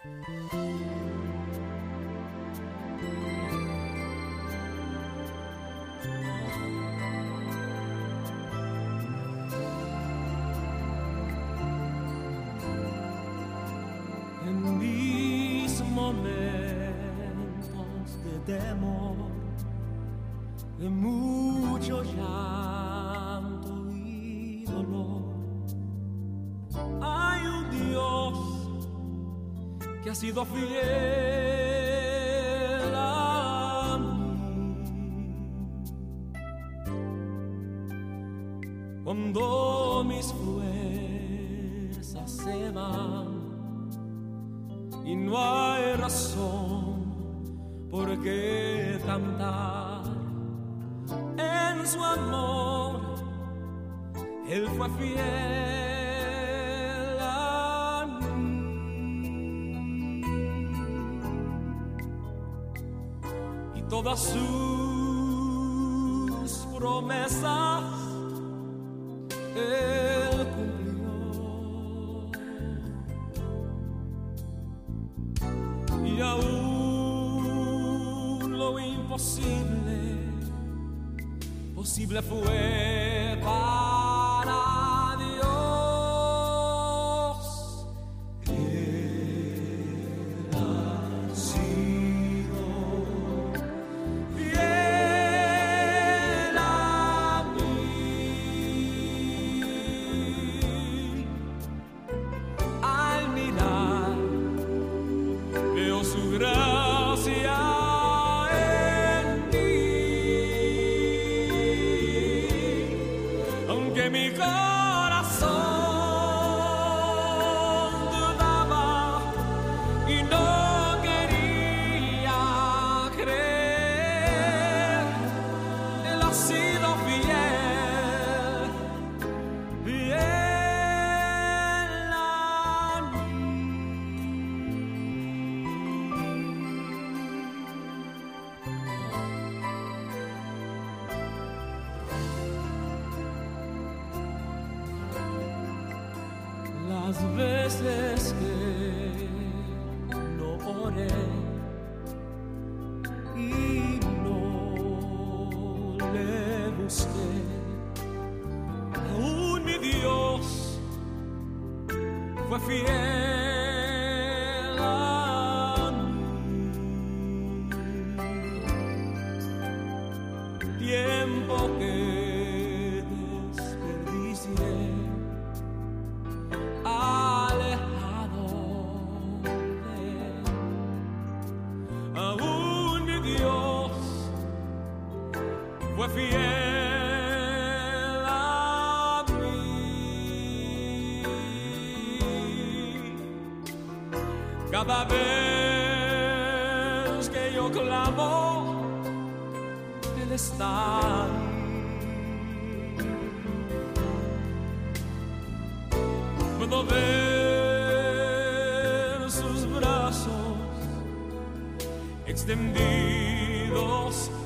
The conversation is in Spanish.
En mis momentos de temor, de mucho llanto y dolor, hay un Dios que ha sido fiel a mí. Cuando mis fuerzas se van y no hay razón por qué cantar, en su amor Él fue fiel a mí, y todas sus promesas Él cumplió. Y aún lo imposible, posible fue para Dios. Él ha sido fiel a mí. Al mirar veo su gracia en ti, aunque mi corazón dudaba y no quería creer, Él ha sido fiel, fiel a mí. Las veces que no oré y no le busqué, aún mi Dios fue fiel a mí. Tiempo que desperdicié alejado de Él, aún mi Dios fue fiel a mí. Cada vez que yo clamo, Él está ahí. Puedo ver sus brazos extendidos